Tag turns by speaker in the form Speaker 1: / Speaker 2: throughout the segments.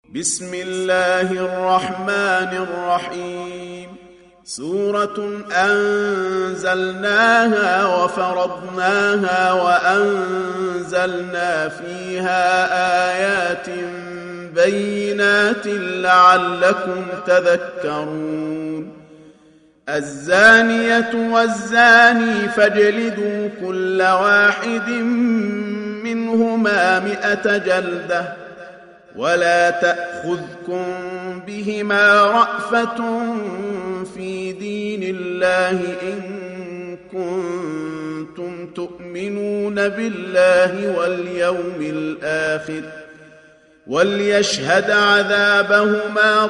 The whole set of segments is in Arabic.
Speaker 1: بسم الله الرحمن الرحيم. سورة أنزلناها وفرضناها وأنزلنا فيها آيات بينات لعلكم تذكرون. الزانية والزاني فاجلدوا كل واحد منهما 100 جلدة ولا تأخذكم بهما رأفة في دين الله إن كنتم تؤمنون بالله واليوم الآخر وليشهد عذابهما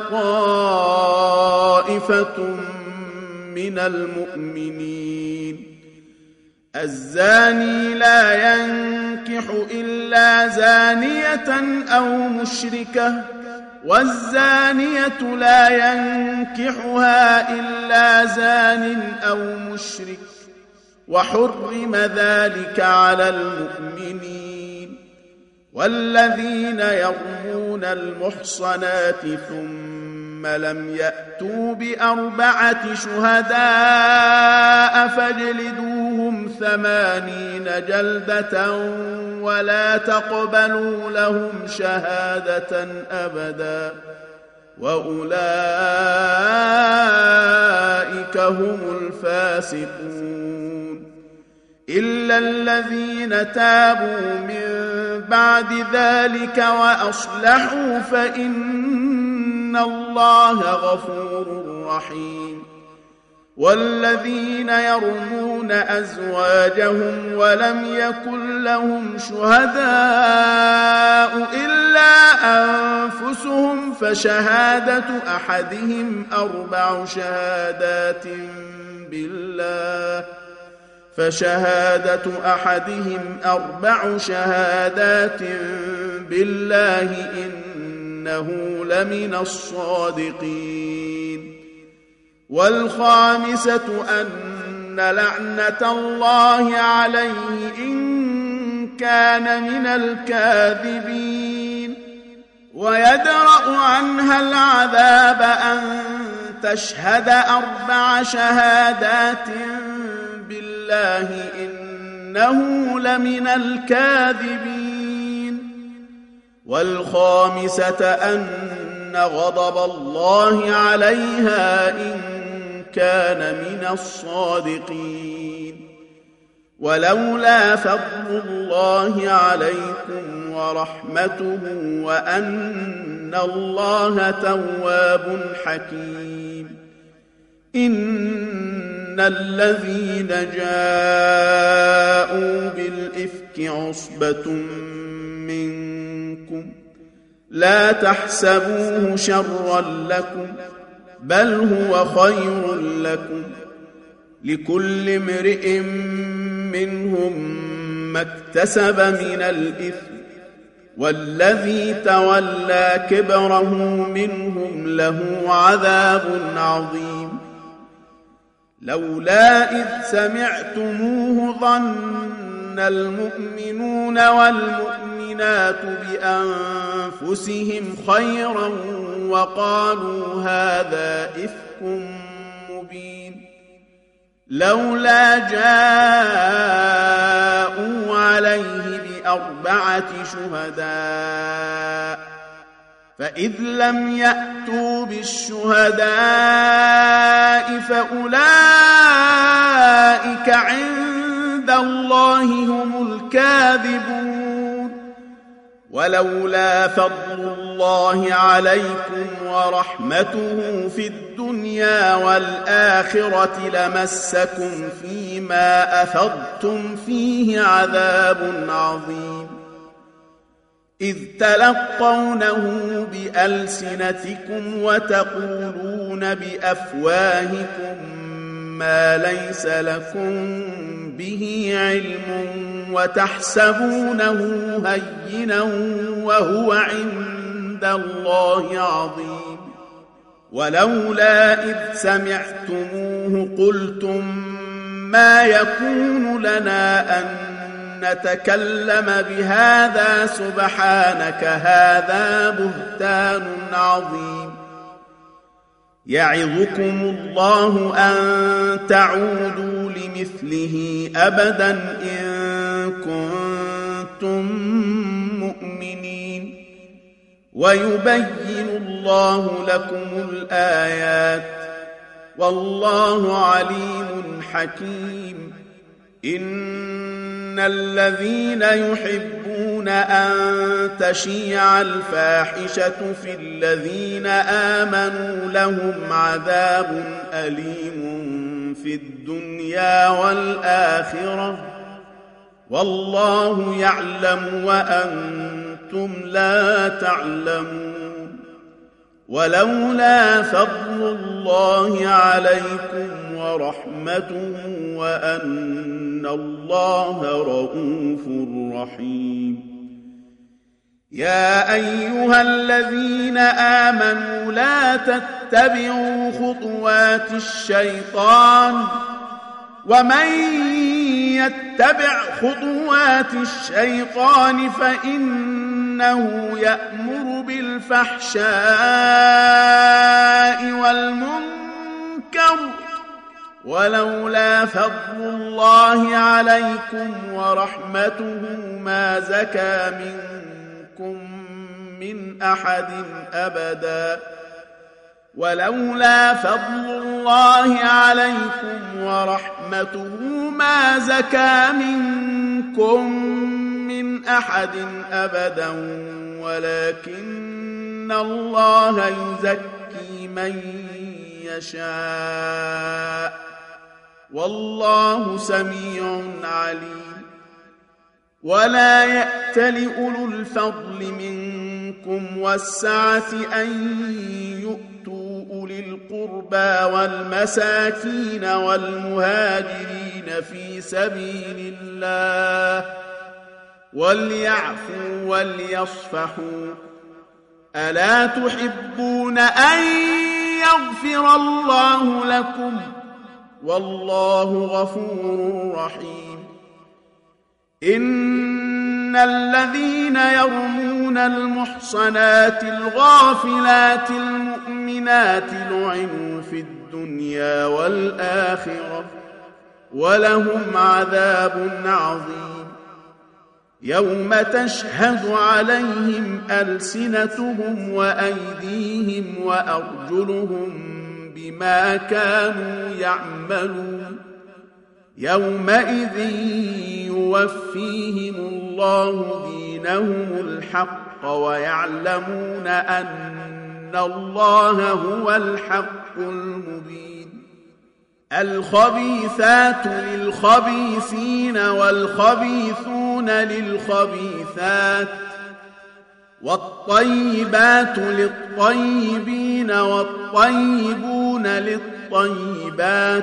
Speaker 1: طائفة من المؤمنين. الزاني لا ينكح إلا زانية أو مشركة والزانية لا ينكحها إلا زان أو مشرك وحرم ذلك على المؤمنين. والذين يرمون المحصنات ثم لم يأتوا ب4 شهداء فاجلدوهم 80 جلدة ولا تقبلوا لهم شهادة أبدا وأولئك هم الفاسقون. إلا الذين تابوا من بعد ذلك وأصلحوا فإن الله غفور رحيم. والذين يرمون أزواجهم ولم يكن لهم شهداء إلا أنفسهم فشهادة أحدهم 4 شهادات بالله إنه لمن الصادقين. والخامسة أن لعنة الله عليه إن كان من الكاذبين. ويدرأ عنها العذاب أن تشهد 4 شهادات بالله إنه لمن الكاذبين. والخامسة أن غضب الله عليها إن كان من الصادقين. ولولا فضل الله عليكم ورحمته وأن الله تواب حكيم. إن الذين جاءوا بالإفك عصبة منكم لا تحسبوه شرا لكم بل هو خير لكم. لكل امرئ منهم ما اكتسب من الإثم والذي تولى كبره منهم له عذاب عظيم. لولا إذ سمعتموه ظن المؤمنون والمؤمنات بأنفسهم خيرا وقالوا هذا إفك مبين. لولا جاءوا عليه ب4 شهداء فإذ لم يأتوا بالشهداء فأولئك عند الله هم الكاذبون. ولولا فضل الله عليكم ورحمته في الدنيا والآخرة لمسكم فيما أفضتم فيه عذاب عظيم. إذ تلقونه بألسنتكم وتقولون بأفواهكم ما ليس لكم به علم وتحسبونه هينا وهو عند الله عظيم. ولولا إذ سمعتموه قلتم ما يكون لنا أن نتكلم بهذا سبحانك هذا بهتان عظيم يعظكم الله أن تعودوا لمثله أبدا إن كنتم مؤمنين ويبين الله لكم الآيات والله عليم حكيم إن الذين يحبون أن تشيع الفاحشة في الذين آمنوا لهم عذاب أليم في الدنيا والآخرة والله يعلم وأنتم لا تعلمون ولولا فضل الله عليكم ورحمته وأن الله رؤوف رحيم يا أيها الذين آمنوا لا تتبعوا خطوات الشيطان ومن يتبع خطوات الشيطان فإنه يأمر بالفحشاء والمنكر ولولا فضل الله عليكم ورحمته ما زكى منكم من أحد أبدا ولولا فضل الله عليكم ورحمته ما زكى منكم من أحد أبدا ولكن الله يزكي من يشاء والله سميع عليم ولا يأتل أولو الفضل منكم والسعة أن يؤتوا أولي القربى والمساكين والمهاجرين في سبيل الله وليعفوا وليصفحوا ألا تحبون أن يغفر الله لكم والله غفور رحيم إن الذين يرمون المحصنات الغافلات المؤمنات لعنوا في الدنيا والآخرة ولهم عذاب عظيم يوم تشهد عليهم ألسنتهم وأيديهم وأرجلهم بما كانوا يعملون يومئذ يوفيهم الله دينهم الحق ويعلمون أن الله هو الحق المبين الخبيثات للخبيثين والخبيثون للخبيثات والطيبات للطيبين والطيبون للطيبات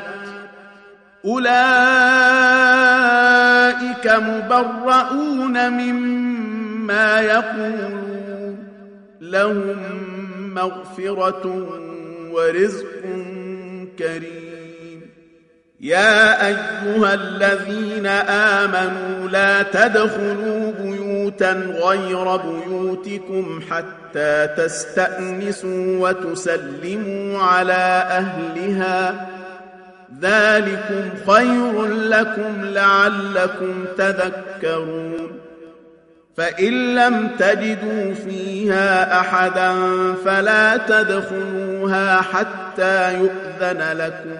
Speaker 1: أولئك مبرؤون مما يقولون لهم مغفرة ورزق كريم يا أيها الذين آمنوا لا تدخلوا بيوتا غير بيوتكم حتى تستأنسوا وتسلموا على أهلها ذلكم خير لكم لعلكم تذكرون فإن لم تجدوا فيها أحدا فلا تدخلوها حتى يؤذن لكم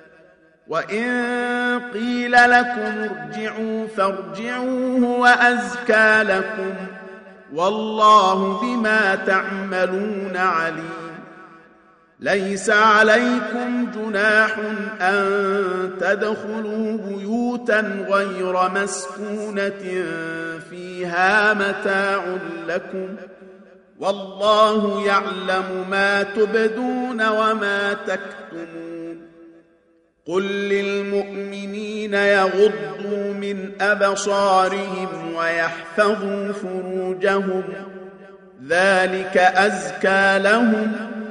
Speaker 1: وإن قيل لكم ارجعوا فارجعوا هو أزكى لكم والله بما تعملون عليم ليس عليكم جناح أن تدخلوا بيوتا غير مسكونة فيها متاع لكم والله يعلم ما تبدون وما تكتمون قل للمؤمنين يغضوا من أبصارهم ويحفظوا فروجهم ذلك أزكى لهم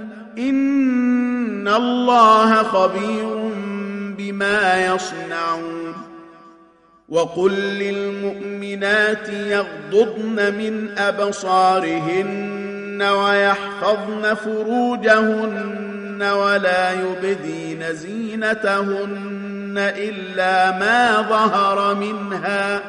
Speaker 1: إن الله خبير بما يصنعون وقل للمؤمنات يغضضن من أبصارهن ويحفظن فروجهن ولا يبدين زينتهن إلا ما ظهر منها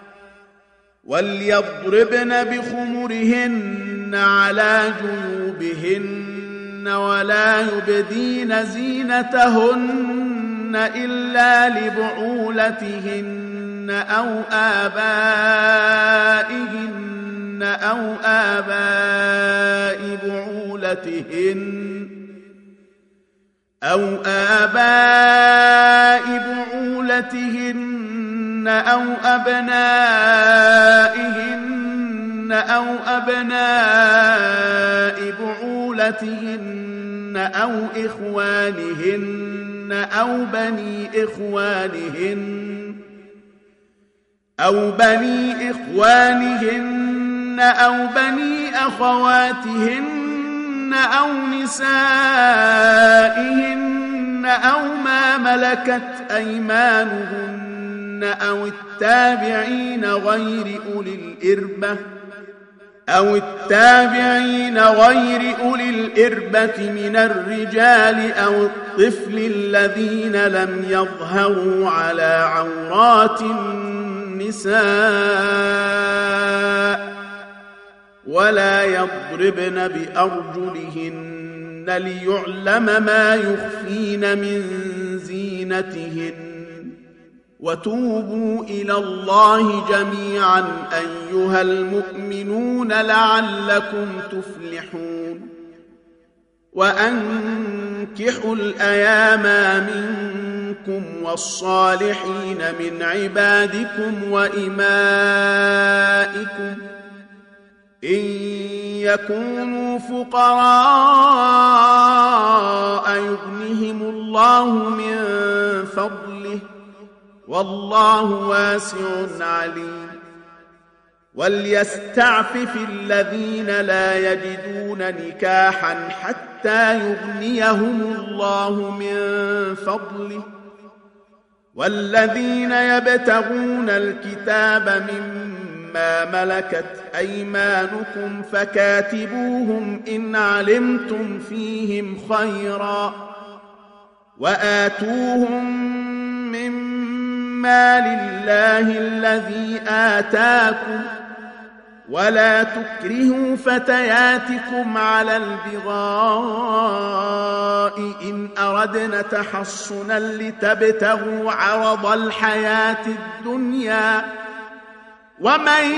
Speaker 1: وليضربن بخمرهن على جيوبهن ولا يبدين زينتهن إلا لبعولتهن أو آبائهن أو آباء بعولتهن أو أبنائهن أو أبناء بعولتهن أو إخوانهن أو بني إخوانهن أو بني أخواتهن أو نسائهن أو ما ملكت أيمانهن أو التابعين غير أولي الإربة من الرجال أو الطفل الذين لم يظهروا على عورات النساء ولا يضربن بأرجلهن ليعلم ما يخفين من زينتهن وتوبوا إلى الله جميعا أيها المؤمنون لعلكم تفلحون وأنكحوا الأيام منكم والصالحين من عبادكم وإمائكم إن يكونوا فقراء يغنهم الله من فضله والله واسع عليم وليستعفف الذين لا يجدون نكاحا حتى يغنيهم الله من فضله والذين يبتغون الكتاب مما ملكت أيمانكم فكاتبوهم إن علمتم فيهم خيرا وآتوهم مما لله الذي آتاكم ولا تكرهوا فتياتكم على البغاء إن أردنا تحصنا لتبتغوا عرض الحياة الدنيا ومن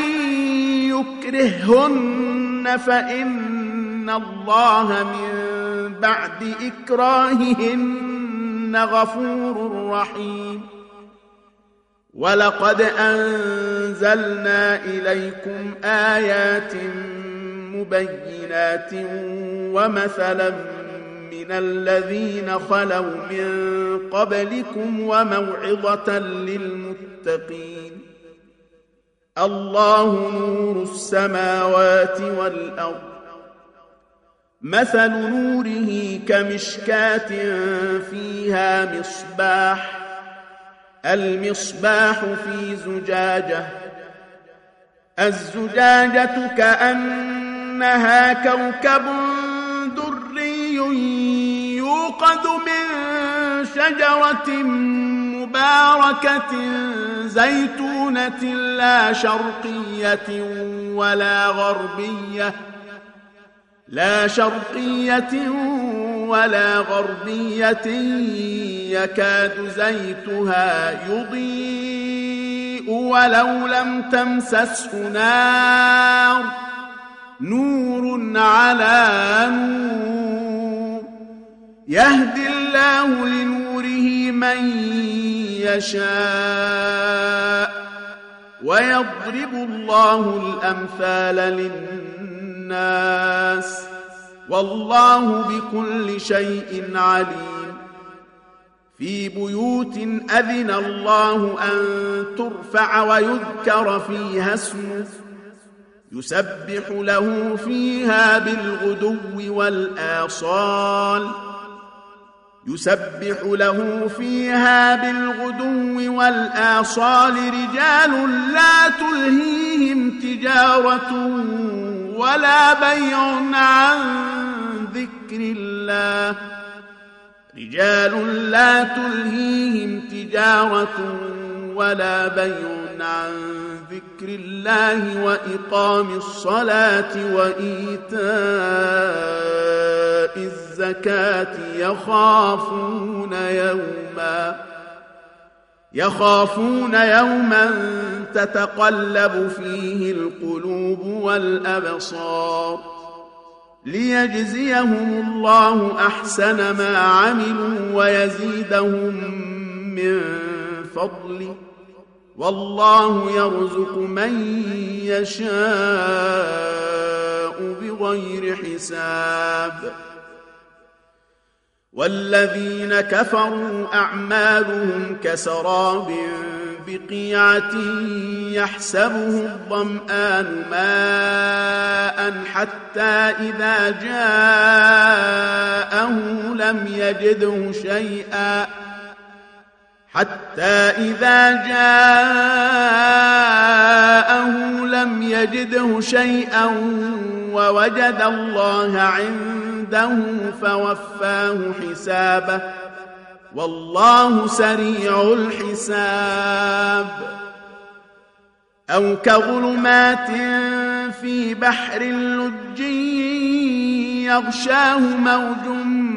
Speaker 1: يكرههن فإن الله من بعد إكراههن غفور رحيم ولقد أنزلنا إليكم آيات مبينات ومثلا من الذين خلوا من قبلكم وموعظة للمتقين الله نور السماوات والأرض مثل نوره كمشكاة فيها مصباح المصباح في زجاجة الزجاجة كأنها كوكب دري يوقد من شجرة مباركة زيتونة لا شرقية ولا غربية يكاد زيتها يضيء ولو لم تمسسه نار نور على نور يهدي الله لنوره من يشاء ويضرب الله الأمثال للناس والله بكل شيء عليم في بيوت أذن الله أن ترفع ويذكر فيها اسمه يسبح له فيها بالغدو والآصال يسبح له فيها بالغدو والآصال رجال لا تلهيهم تجارة ولا بيع عن ذكر الله ولا بيع عن ذكر الله وإقام الصلاة وإيتاء الزكاة يخافون يوما تتقلب فيه القلوب والأبصار ليجزيهم الله أحسن ما عملوا ويزيدهم من فضله والله يرزق من يشاء بغير حساب والذين كفروا أعمالهم كسراب بقيعة يحسبه الظمآن ماء حتى إذا جاءه لم يجده شيئا ووجد الله عنده فوفاه حسابه والله سريع الحساب أو كظلمات في بحر لجي يغشاه موج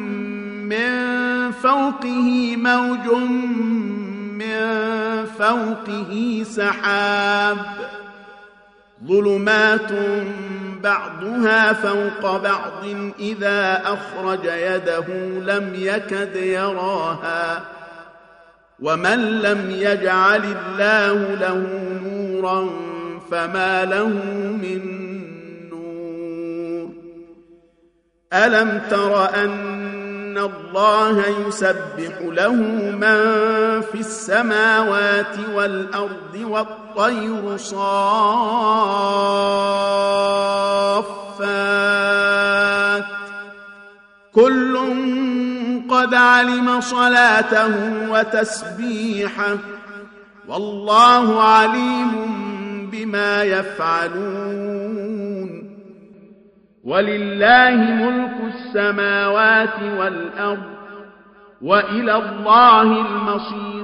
Speaker 1: من فوقه سحاب ظلمات بعضها فوق بعض إذا أخرج يده لم يكد يراها ومن لم يجعل الله له نورا فما له من نور ألم تر أن الله يسبح له من في السماوات والأرض والطير صافات كل قد علم صلاته وتسبيحه والله عليم بما يفعلون ولله ملك السماوات والأرض وإلى الله المصير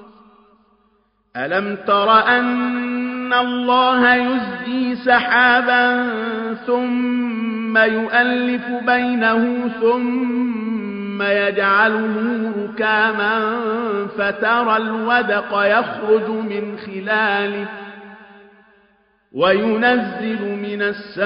Speaker 1: ألم تر أن الله يزجي سحابا ثم يؤلف بينه ثم يجعله ركاما فترى الودق يخرج من خلاله وينزل من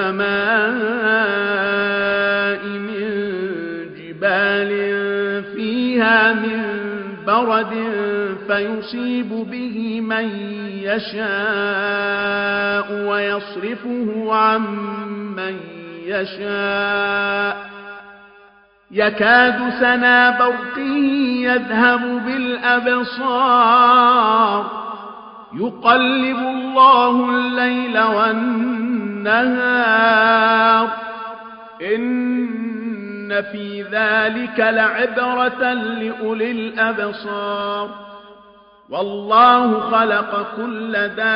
Speaker 1: السماء من جبال فيها من برد فيصيب به من يشاء ويصرفه عن من يشاء يكاد سنا برقه يذهب بالأبصار يقلب الله الليل والنهار إن في ذلك لعبرة لأولي الأبصار والله خلق كل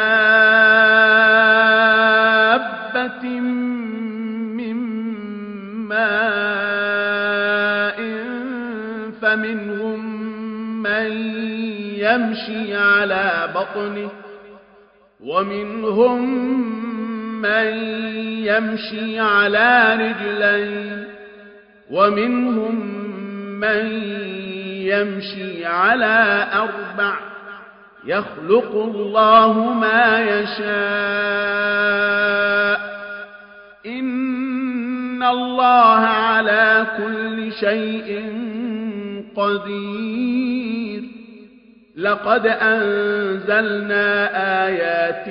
Speaker 1: دابة من ماء فمنهم من يمشي على بطنه ومنهم من يمشي على رجلين ومنهم من يمشي على أربع يخلق الله ما يشاء إن الله على كل شيء قدير لقد أنزلنا آيات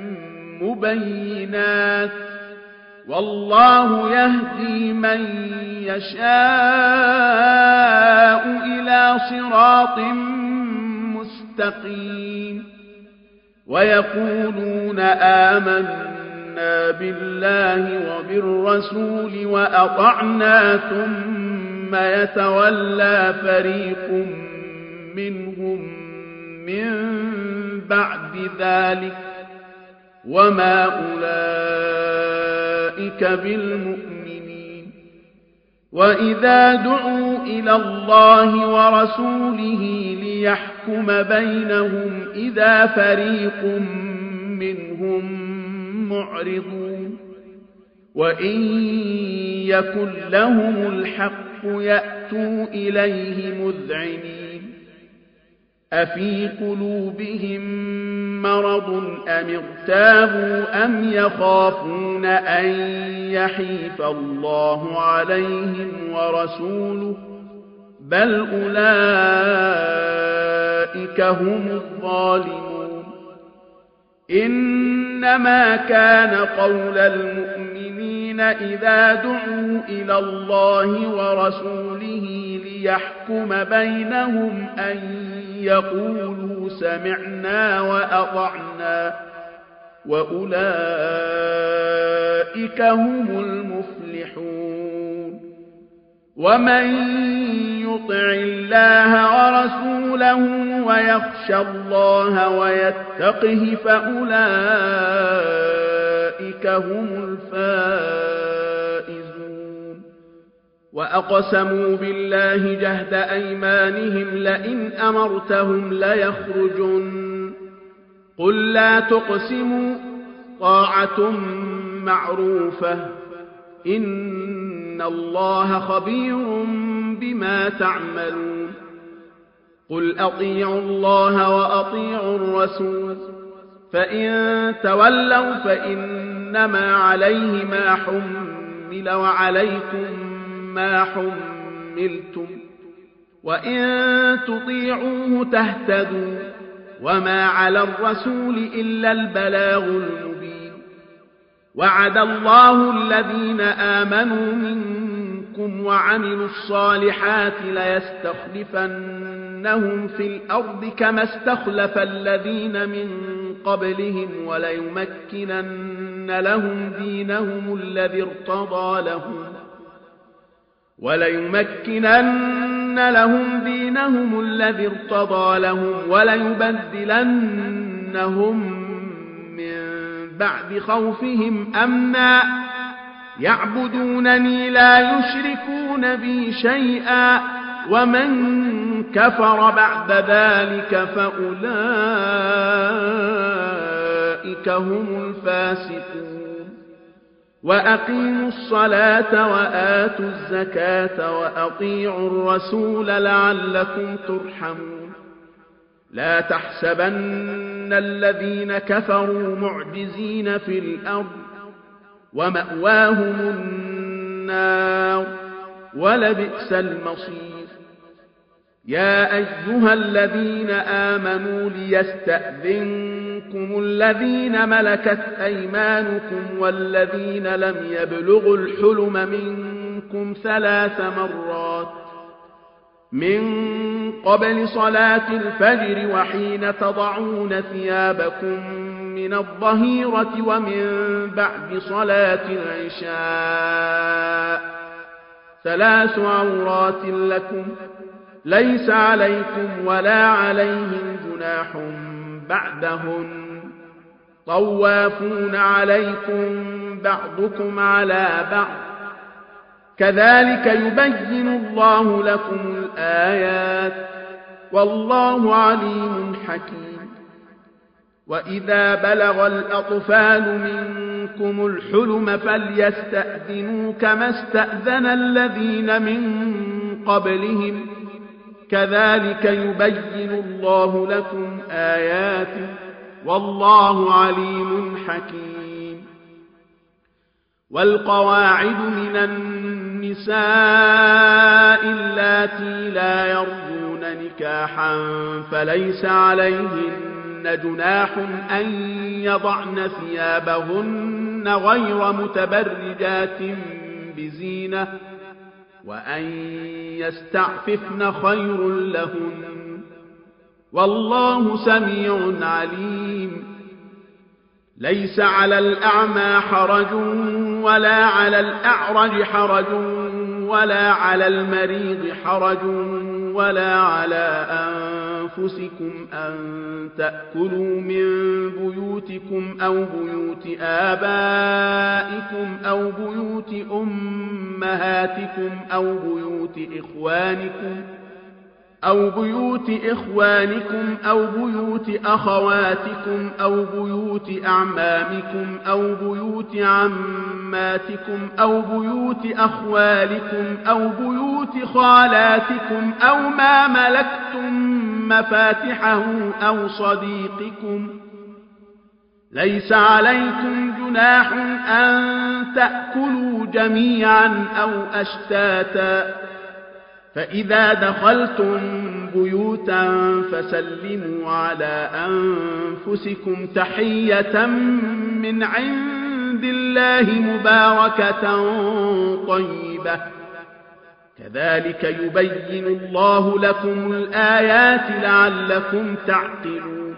Speaker 1: مبينات والله يهدي من يشاء إلى صراط مستقيم ويقولون آمنا بالله وبالرسول وأطعنا ثم ثم يتولى فريق منهم من بعد ذلك وما أولئك بالمؤمنين. وإذا دعوا إلى الله ورسوله ليحكم بينهم إذا فريق منهم معرضون. وإن يكن لهم الحق يأتوا إليه مذعنين. أفي قلوبهم مرض أم ارتابوا أم يخافون أن يحيف الله عليهم ورسوله بل أولئك هم الظالمون. إنما كان قول المؤمنين إذا دعوا إلى الله ورسوله ليحكم بينهم أن يقولوا سمعنا وأطعنا وأولئك هم المفلحون. ومن يطع الله ورسوله ويخشى الله ويتقه فأولئك هم الفائزون. وأقسموا بالله جهد أيمانهم لئن أمرتهم ليخرجن قل لا تقسموا طاعة معروفة إن الله خبير بما تعملون. قل أطيعوا الله وأطيعوا الرسول فإن تولوا فإنما عليه ما حمل وعليكم ما حملتم وإن تطيعوه تهتدوا وما على الرسول إلا البلاغ المبين. وعد الله الذين آمنوا منكم وعملوا الصالحات ليستخلفنهم في الأرض كما استخلف الذين من قبلهم وليمكنن لهم دينهم الذي ارتضى لهم وليبدلنهم من بعد خوفهم أمنا يعبدونني لا يشركون بي شيئا ومن كفر بعد ذلك فأولئك هم الفاسقون. وأقيموا الصلاة وآتوا الزكاة وأطيعوا الرسول لعلكم ترحمون. لا تحسبن الذين كفروا معجزين في الأرض ومأواهم النار ولبئس المصير. يا أيها الذين آمنوا ليستأذنكم الذين ملكت أيمانكم والذين لم يبلغوا الحلم منكم 3 مرات من قبل صلاة الفجر وحين تضعون ثيابكم من الظهيرة ومن بعد صلاة العشاء 3 عورات لكم ليس عليكم ولا عليهم جناح بعدهن طوافون عليكم بعضكم على بعض كذلك يبين الله لكم الآيات والله عليم حكيم. وإذا بلغ الأطفال منكم الحلم فليستأذنوا كما استأذن الذين من قبلهم كذلك يبين الله لكم آياته والله عليم حكيم. والقواعد من النساء اللاتي لا يرجون نكاحا فليس عليهن جناح أن يضعن ثيابهن غير متبرجات بزينة وأن يستعففن خير لهن والله سميع عليم. ليس على الأعمى حرج ولا على الأعرج حرج ولا على المريض حرج ولا على أنفسكم أن تأكلوا من بيوتكم أو بيوت آبائكم أو بيوت أمهاتكم أو بيوت إخوانكم أو بيوت أخواتكم أو بيوت أعمامكم أو بيوت عماتكم أو بيوت أخوالكم أو بيوت خالاتكم أو ما ملكتم مفاتحه أو صديقكم. ليس عليكم جناح أن تأكلوا جميعا أو أشتاتا، فإذا دخلتم بيوتا فسلموا على أنفسكم تحية من عند الله مباركة طيبة، كذلك يبين الله لكم الآيات لعلكم تعقلون.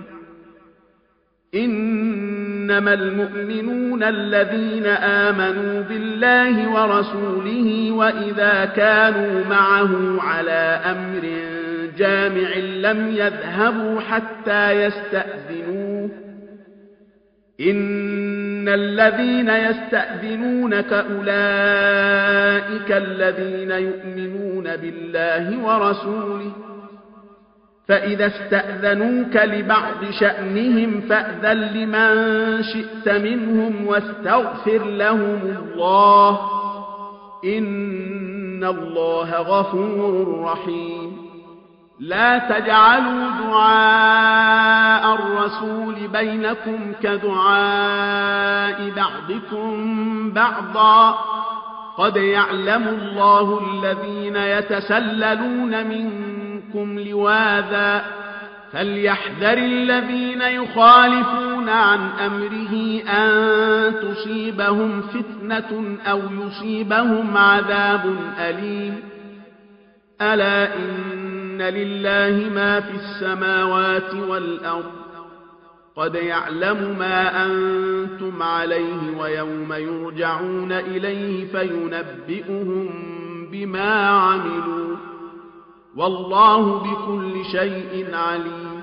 Speaker 1: إنما المؤمنون الذين آمنوا بالله ورسوله وإذا كانوا معه على أمر جامع لم يذهبوا حتى يستأذنوه. إن الذين يستأذنونك أولئك الذين يؤمنون بالله ورسوله، فإذا استأذنوك لبعض شأنهم فأذن لمن شئت منهم واستغفر لهم الله، إن الله غفور رحيم. لا تجعلوا دعاء الرسول بينكم كدعاء بعضكم بعضا، قد يعلم الله الذين يتسللون منكم لواذا، فليحذر الذين يخالفون عن أمره أن تصيبهم فتنة أو يصيبهم عذاب أليم. ألا إن لله ما في السماوات والأرض، قد يعلم ما أنتم عليه ويوم يرجعون إليه فينبئهم بما عملوا، والله بكل شيء عليم.